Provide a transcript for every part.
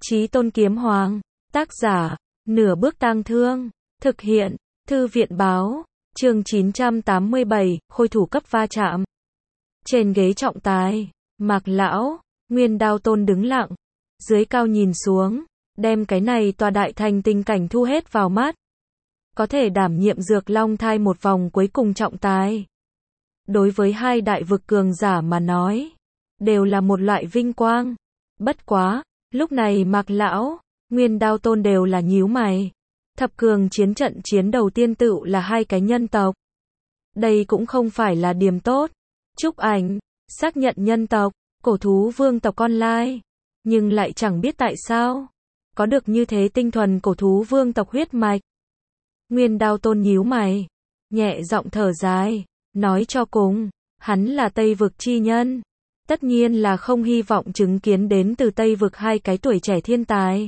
Chí Tôn Kiếm Hoàng, tác giả, Nửa Bước Tang Thương, thực hiện, Thư viện báo, chương 987, khôi thủ cấp va chạm. Trên ghế trọng tài, Mạc Lão, Nguyên Đao Tôn đứng lặng, dưới cao nhìn xuống, đem cái này tòa đại thành tình cảnh thu hết vào mắt. Có thể đảm nhiệm Dược Long Thai một vòng cuối cùng trọng tài. Đối với hai đại vực cường giả mà nói, đều là một loại vinh quang. Bất quá, lúc này Mạc Lão, Nguyên Đao Tôn đều là nhíu mày. Thập cường chiến trận chiến đầu tiên tựu là hai cái nhân tộc. Đây cũng không phải là điểm tốt. Trúc Ảnh, xác nhận nhân tộc, cổ thú vương tộc con lai. Nhưng lại chẳng biết tại sao, có được như thế tinh thuần cổ thú vương tộc huyết mạch. Nguyên Đao Tôn nhíu mày, nhẹ giọng thở dài, nói cho cùng, hắn là Tây vực chi nhân. Tất nhiên là không hy vọng chứng kiến đến từ Tây vực hai cái tuổi trẻ thiên tài.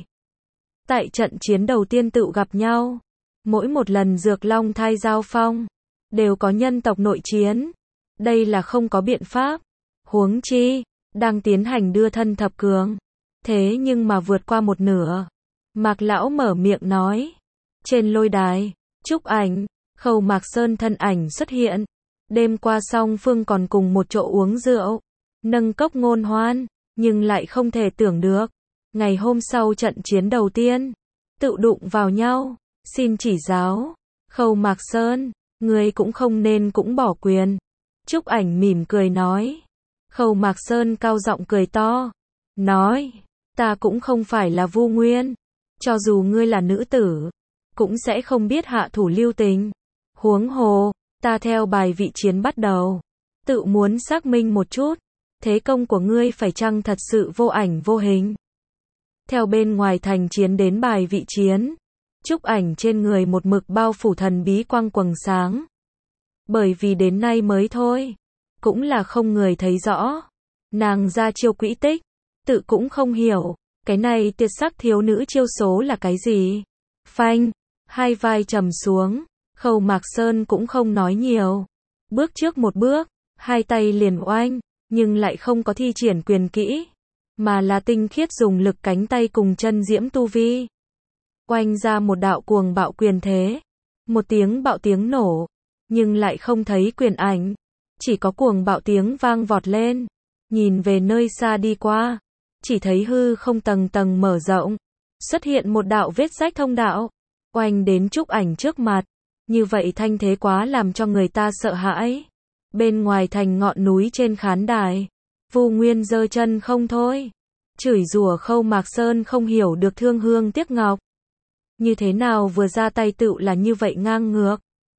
Tại trận chiến đầu tiên tự gặp nhau, mỗi một lần Dược Long Thai giao phong, đều có nhân tộc nội chiến. Đây là không có biện pháp. Huống chi, đang tiến hành đưa thân thập cường. Thế nhưng mà vượt qua một nửa. Mạc Lão mở miệng nói. Trên lôi đài, Trúc Ảnh, Khâu Mạc Sơn thân ảnh xuất hiện. Đêm qua song phương còn cùng một chỗ uống rượu, nâng cốc ngôn hoan, nhưng lại không thể tưởng được. Ngày hôm sau trận chiến đầu tiên, tự đụng vào nhau, xin chỉ giáo. Khâu Mạc Sơn, ngươi cũng không nên cũng bỏ quyền. Trúc Ảnh mỉm cười nói. Khâu Mạc Sơn cao giọng cười to, nói, ta cũng không phải là Vu Nguyên. Cho dù ngươi là nữ tử, cũng sẽ không biết hạ thủ lưu tình. Huống hồ, ta theo bài vị chiến bắt đầu, tự muốn xác minh một chút, thế công của ngươi phải chăng thật sự vô ảnh vô hình. Theo bên ngoài thành chiến đến bài vị chiến, Trúc Ảnh trên người một mực bao phủ thần bí quang quầng sáng. Bởi vì đến nay mới thôi, cũng là không người thấy rõ. Nàng ra chiêu quỹ tích, tự cũng không hiểu, cái này tuyệt sắc thiếu nữ chiêu số là cái gì. Phanh, hai vai trầm xuống, Khâu Mạc Sơn cũng không nói nhiều. Bước trước một bước, hai tay liền oanh, nhưng lại không có thi triển quyền kỹ, mà là tinh khiết dùng lực cánh tay cùng chân diễm tu vi. Oanh ra một đạo cuồng bạo quyền thế. Một tiếng bạo tiếng nổ, nhưng lại không thấy quyền ảnh. Chỉ có cuồng bạo tiếng vang vọt lên. Nhìn về nơi xa đi qua, chỉ thấy hư không tầng tầng mở rộng. Xuất hiện một đạo vết rách thông đạo. Oanh đến Trúc Ảnh trước mặt. Như vậy thanh thế quá làm cho người ta sợ hãi. Bên ngoài thành ngọn núi trên khán đài, Vu Nguyên giơ chân không thôi. Chửi rủa Khâu Mạc Sơn không hiểu được thương hương tiếc ngọc. Như thế nào vừa ra tay tựu là như vậy ngang ngược.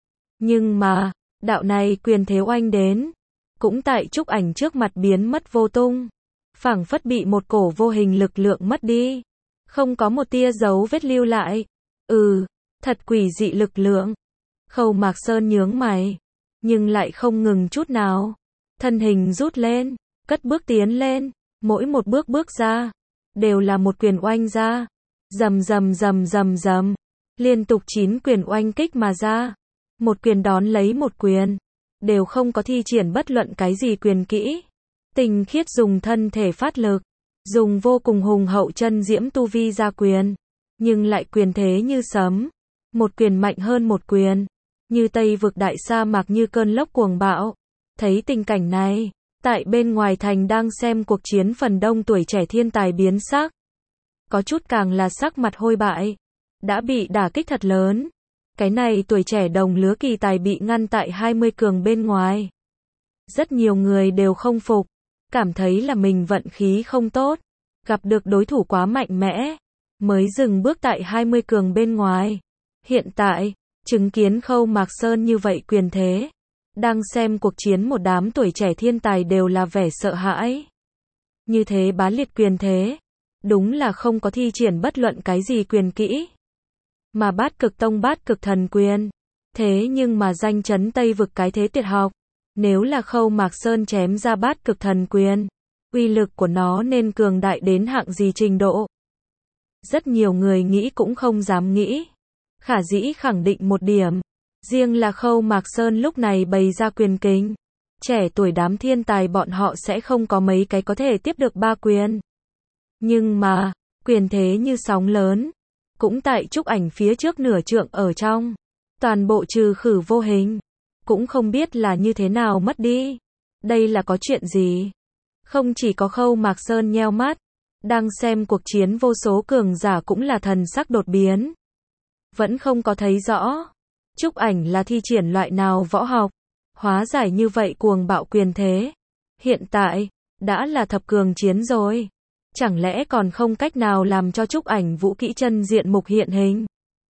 Nhưng mà, đạo này quyền thế oanh đến, cũng tại Trúc Ảnh trước mặt biến mất vô tung. Phảng phất bị một cổ vô hình lực lượng mất đi. Không có một tia dấu vết lưu lại. Thật quỷ dị lực lượng. Khâu Mạc Sơn nhướng mày, nhưng lại không ngừng chút nào. Thân hình rút lên, cất bước tiến lên, mỗi một bước bước ra, đều là một quyền oanh ra. Rầm rầm rầm rầm rầm, liên tục 9 quyền oanh kích mà ra. Một quyền đón lấy một quyền, đều không có thi triển bất luận cái gì quyền kỹ. Tinh khiết dùng thân thể phát lực, dùng vô cùng hùng hậu chân diễm tu vi ra quyền, nhưng lại quyền thế như sấm. Một quyền mạnh hơn một quyền, như Tây vực đại sa mạc như cơn lốc cuồng bạo. Thấy tình cảnh này, tại bên ngoài thành đang xem cuộc chiến phần đông tuổi trẻ thiên tài biến sắc. Có chút càng là sắc mặt hôi bại, đã bị đả kích thật lớn. Cái này tuổi trẻ đồng lứa kỳ tài bị ngăn tại 20 cường bên ngoài. Rất nhiều người đều không phục, cảm thấy là mình vận khí không tốt, gặp được đối thủ quá mạnh mẽ, mới dừng bước tại 20 cường bên ngoài. Hiện tại, chứng kiến Khâu Mạc Sơn như vậy quyền thế, đang xem cuộc chiến một đám tuổi trẻ thiên tài đều là vẻ sợ hãi. Như thế bá liệt quyền thế, đúng là không có thi triển bất luận cái gì quyền kỹ. Mà Bát Cực Tông Bát Cực Thần Quyền, thế nhưng mà danh chấn Tây vực cái thế tuyệt học. Nếu là Khâu Mạc Sơn chém ra Bát Cực Thần Quyền, uy lực của nó nên cường đại đến hạng gì trình độ. Rất nhiều người nghĩ cũng không dám nghĩ. Khả dĩ khẳng định một điểm, riêng là Khâu Mạc Sơn lúc này bày ra quyền kình, trẻ tuổi đám thiên tài bọn họ sẽ không có mấy cái có thể tiếp được ba quyền. Nhưng mà, quyền thế như sóng lớn. Cũng tại Trúc Ảnh phía trước nửa trượng ở trong. Toàn bộ trừ khử vô hình. Cũng không biết là như thế nào mất đi. Đây là có chuyện gì? Không chỉ có Khâu Mạc Sơn nheo mắt. Đang xem cuộc chiến vô số cường giả cũng là thần sắc đột biến. Vẫn không có thấy rõ. Trúc Ảnh là thi triển loại nào võ học. Hóa giải như vậy cuồng bạo quyền thế. Hiện tại, đã là thập cường chiến rồi. Chẳng lẽ còn không cách nào làm cho Trúc Ảnh vũ kỹ chân diện mục hiện hình?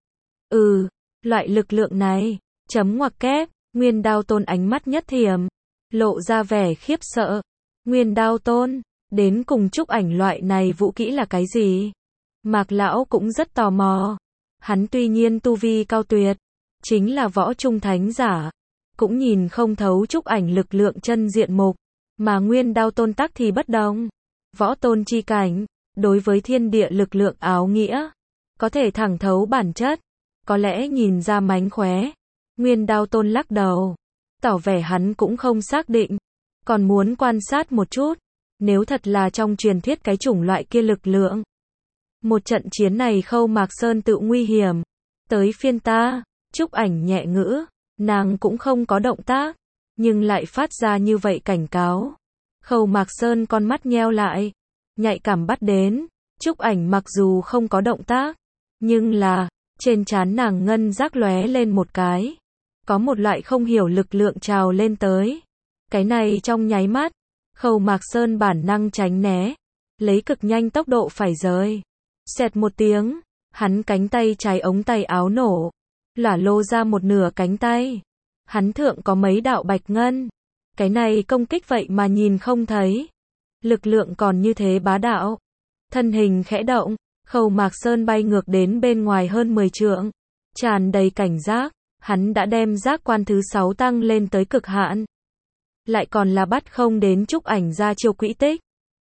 Loại lực lượng này, chấm ngoặc kép, Nguyên Đao Tôn ánh mắt nhất thiểm, lộ ra vẻ khiếp sợ. Nguyên Đao Tôn, đến cùng Trúc Ảnh loại này vũ kỹ là cái gì? Mạc lão cũng rất tò mò. Hắn tuy nhiên tu vi cao tuyệt, chính là võ trung thánh giả, cũng nhìn không thấu Trúc Ảnh lực lượng chân diện mục, mà Nguyên Đao Tôn tắc thì bất đồng. Võ tôn chi cảnh, đối với thiên địa lực lượng áo nghĩa, có thể thẳng thấu bản chất, có lẽ nhìn ra mánh khóe. Nguyên Đao Tôn lắc đầu, tỏ vẻ hắn cũng không xác định, còn muốn quan sát một chút, nếu thật là trong truyền thuyết cái chủng loại kia lực lượng. Một trận chiến này Khâu Mạc Sơn tự nguy hiểm, tới phiên ta. Trúc Ảnh nhẹ ngữ, nàng cũng không có động tác, nhưng lại phát ra như vậy cảnh cáo. Khâu Mạc Sơn con mắt nheo lại, nhạy cảm bắt đến. Trúc Ảnh mặc dù không có động tác, nhưng là, trên trán nàng ngân giác lóe lên một cái. Có một loại không hiểu lực lượng trào lên tới. Cái này trong nháy mắt, Khâu Mạc Sơn bản năng tránh né, lấy cực nhanh tốc độ phải rời. Xẹt một tiếng, hắn cánh tay trái ống tay áo nổ, lả lô ra một nửa cánh tay. Hắn thượng có mấy đạo bạch ngân. Cái này công kích vậy mà nhìn không thấy. Lực lượng còn như thế bá đạo. Thân hình khẽ động, Khâu Mạc Sơn bay ngược đến bên ngoài hơn 10 trượng. Tràn đầy cảnh giác, hắn đã đem giác quan thứ 6 tăng lên tới cực hạn. Lại còn là bắt không đến Trúc Ảnh ra chiêu quỹ tích.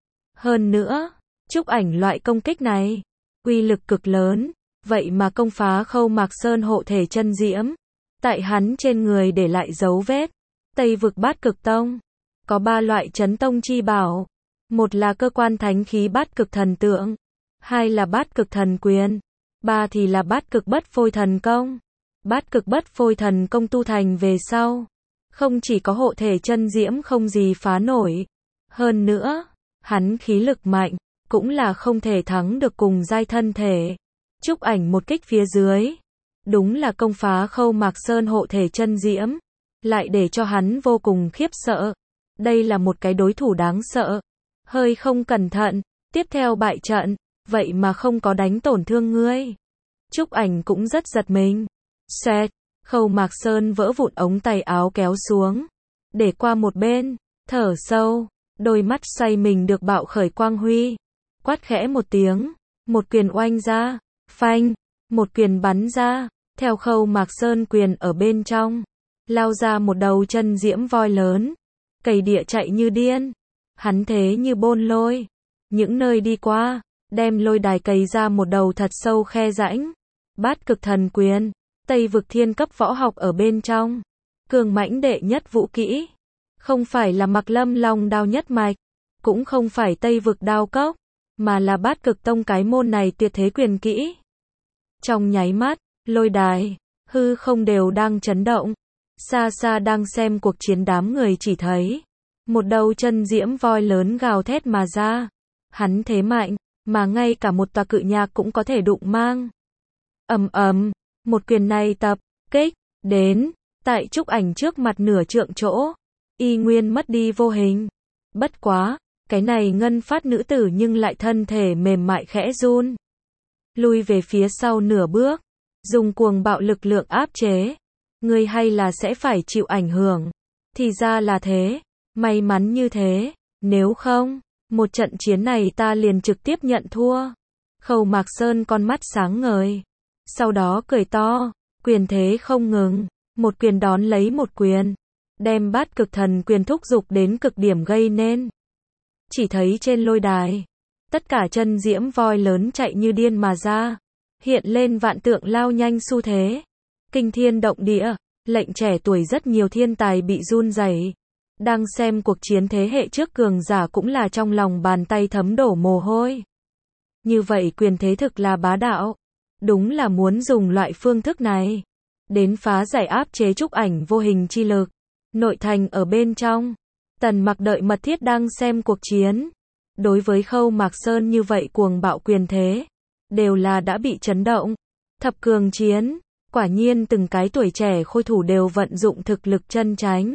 Hơn nữa, Trúc Ảnh loại công kích này, uy lực cực lớn, vậy mà công phá Khâu Mạc Sơn hộ thể chân diễm. Tại hắn trên người để lại dấu vết. Tây vực Bát Cực Tông, có 3 loại chấn tông chi bảo. Một là cơ quan thánh khí Bát Cực Thần Tượng, 2 là Bát Cực Thần Quyền, 3 thì là Bát Cực Bất Phôi Thần Công. Bát Cực Bất Phôi Thần Công tu thành về sau, không chỉ có hộ thể chân diễm không gì phá nổi, hơn nữa, hắn khí lực mạnh, cũng là không thể thắng được cùng giai thân thể. Trúc Ảnh một kích phía dưới, đúng là công phá Khâu Mạc Sơn hộ thể chân diễm, lại để cho hắn vô cùng khiếp sợ. Đây là một cái đối thủ đáng sợ. Hơi không cẩn thận, tiếp theo bại trận, vậy mà không có đánh tổn thương ngươi. Trúc Ảnh cũng rất giật mình. Xẹt, Khâu Mạc Sơn vỡ vụn ống tay áo kéo xuống, để qua một bên, thở sâu, đôi mắt xoay mình được bạo khởi quang huy. Quát khẽ một tiếng, một quyền oanh ra, phanh, một quyền bắn ra, theo Khâu Mạc Sơn quyền ở bên trong, lao ra một đầu chân diễm voi lớn, cày địa chạy như điên. Hắn thế như bôn lôi, những nơi đi qua, đem lôi đài cày ra một đầu thật sâu khe rãnh. Bát Cực Thần Quyền, Tây vực thiên cấp võ học ở bên trong, cường mãnh đệ nhất vũ kỹ, không phải là Mặc Lâm Long đao nhất mạch, cũng không phải Tây vực đao cốc, mà là Bát Cực Tông cái môn này tuyệt thế quyền kỹ. Trong nháy mắt, lôi đài, hư không đều đang chấn động. Xa xa đang xem cuộc chiến đám người chỉ thấy một đầu chân diễm voi lớn gào thét mà ra. Hắn thế mạnh, mà ngay cả một tòa cự nhạc cũng có thể đụng mang. Ầm ầm, một quyền này tập kích đến tại Trúc Ảnh trước mặt nửa trượng chỗ, y nguyên mất đi vô hình. Bất quá, cái này ngân phát nữ tử nhưng lại thân thể mềm mại khẽ run, lui về phía sau nửa bước, dùng cuồng bạo lực lượng áp chế. Ngươi hay là sẽ phải chịu ảnh hưởng. Thì ra là thế, may mắn như thế, nếu không, một trận chiến này ta liền trực tiếp nhận thua. Khâu Mạc Sơn con mắt sáng ngời, sau đó cười to, quyền thế không ngừng, một quyền đón lấy một quyền, đem Bát Cực Thần Quyền thúc giục đến cực điểm gây nên. Chỉ thấy trên lôi đài, tất cả chân diễm voi lớn chạy như điên mà ra, hiện lên vạn tượng lao nhanh xu thế. Kinh thiên động địa, lệnh trẻ tuổi rất nhiều thiên tài bị run rẩy. Đang xem cuộc chiến thế hệ trước cường giả cũng là trong lòng bàn tay thấm đổ mồ hôi. Như vậy quyền thế thực là bá đạo. Đúng là muốn dùng loại phương thức này đến phá giải áp chế Trúc Ảnh vô hình chi lực. Nội thành ở bên trong, Tần Mặc đợi mật thiết đang xem cuộc chiến. Đối với Khâu Mạc Sơn như vậy cuồng bạo quyền thế, đều là đã bị chấn động. Thập cường chiến, quả nhiên từng cái tuổi trẻ khôi thủ đều vận dụng thực lực chân chánh.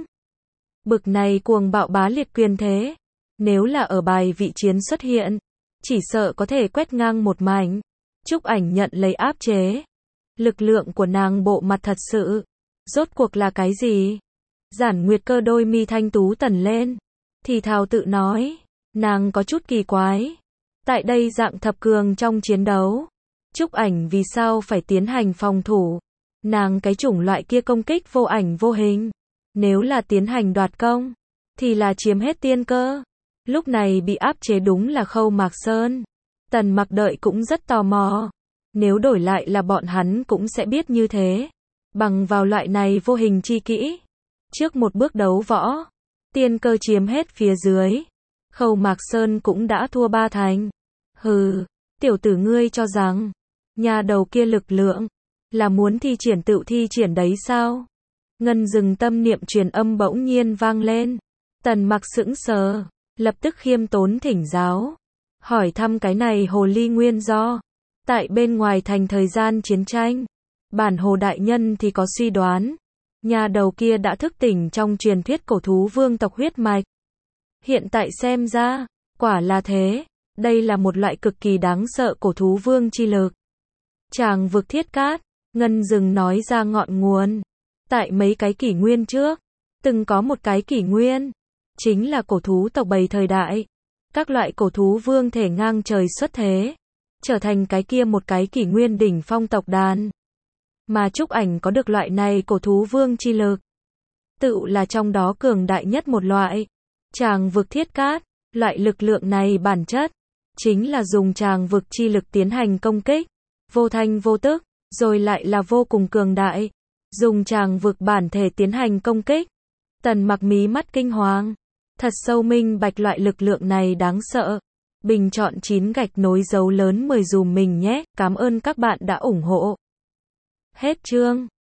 Bực này cuồng bạo bá liệt quyền thế, nếu là ở bài vị chiến xuất hiện, chỉ sợ có thể quét ngang một mảnh. Trúc Ảnh nhận lấy áp chế. Lực lượng của nàng bộ mặt thật sự, rốt cuộc là cái gì? Giản Nguyệt Cơ đôi mi thanh tú tần lên, thì thào tự nói, nàng có chút kỳ quái. Tại đây dạng thập cường trong chiến đấu, Trúc Ảnh vì sao phải tiến hành phòng thủ? Nàng cái chủng loại kia công kích vô ảnh vô hình, nếu là tiến hành đoạt công, thì là chiếm hết tiên cơ. Lúc này bị áp chế đúng là Khâu Mạc Sơn. Tần Mặc đợi cũng rất tò mò. Nếu đổi lại là bọn hắn cũng sẽ biết như thế. Bằng vào loại này vô hình chi kỹ. Trước một bước đấu võ, tiên cơ chiếm hết phía dưới. Khâu Mạc Sơn cũng đã thua ba thành. Hừ, tiểu tử ngươi cho rằng, nhà đầu kia lực lượng, là muốn thi triển tự thi triển đấy sao? Ngân Dừng tâm niệm truyền âm bỗng nhiên vang lên. Tần Mặc sững sờ, lập tức khiêm tốn thỉnh giáo. Hỏi thăm cái này hồ ly nguyên do. Tại bên ngoài thành thời gian chiến tranh, bản hồ đại nhân thì có suy đoán. Nhà đầu kia đã thức tỉnh trong truyền thuyết cổ thú vương tộc huyết mạch. Hiện tại xem ra, quả là thế. Đây là một loại cực kỳ đáng sợ cổ thú vương chi lực. Tràng vực Thiết Cát, Ngân Dừng nói ra ngọn nguồn. Tại mấy cái kỷ nguyên trước, từng có một cái kỷ nguyên, chính là cổ thú tộc bầy thời đại. Các loại cổ thú vương thể ngang trời xuất thế, trở thành cái kia một cái kỷ nguyên đỉnh phong tộc đàn. Mà Trúc Ảnh có được loại này cổ thú vương chi lực, tự là trong đó cường đại nhất một loại. Tràng vực Thiết Cát, loại lực lượng này bản chất chính là dùng tràng vực chi lực tiến hành công kích, vô thanh vô tức, rồi lại là vô cùng cường đại. Dùng tràng vực bản thể tiến hành công kích. Tần Mặc mí mắt kinh hoàng, thật sâu minh bạch loại lực lượng này đáng sợ. Bình chọn 9 gạch nối dấu lớn 10 dùm mình nhé. Cảm ơn các bạn đã ủng hộ. Hết chương.